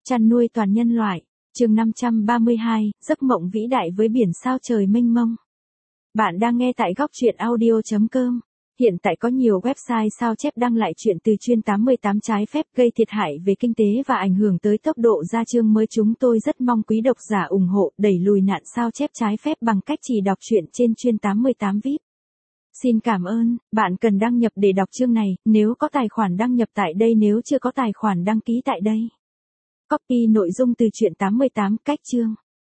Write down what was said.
Chăn nuôi toàn nhân loại, chương 532, giấc mộng vĩ đại với biển sao trời mênh mông. Bạn đang nghe tại góc truyện audio.com. Hiện tại có nhiều website sao chép đăng lại chuyện từ chuyên 88 trái phép gây thiệt hại về kinh tế và ảnh hưởng tới tốc độ ra chương mới. Chúng tôi rất mong quý độc giả ủng hộ đẩy lùi nạn sao chép trái phép bằng cách chỉ đọc truyện trên chuyên 88 VIP. Xin cảm ơn, bạn cần đăng nhập để đọc chương này, nếu có tài khoản đăng nhập tại đây, nếu chưa có tài khoản đăng ký tại đây. Copy nội dung từ truyện 88 cách chương.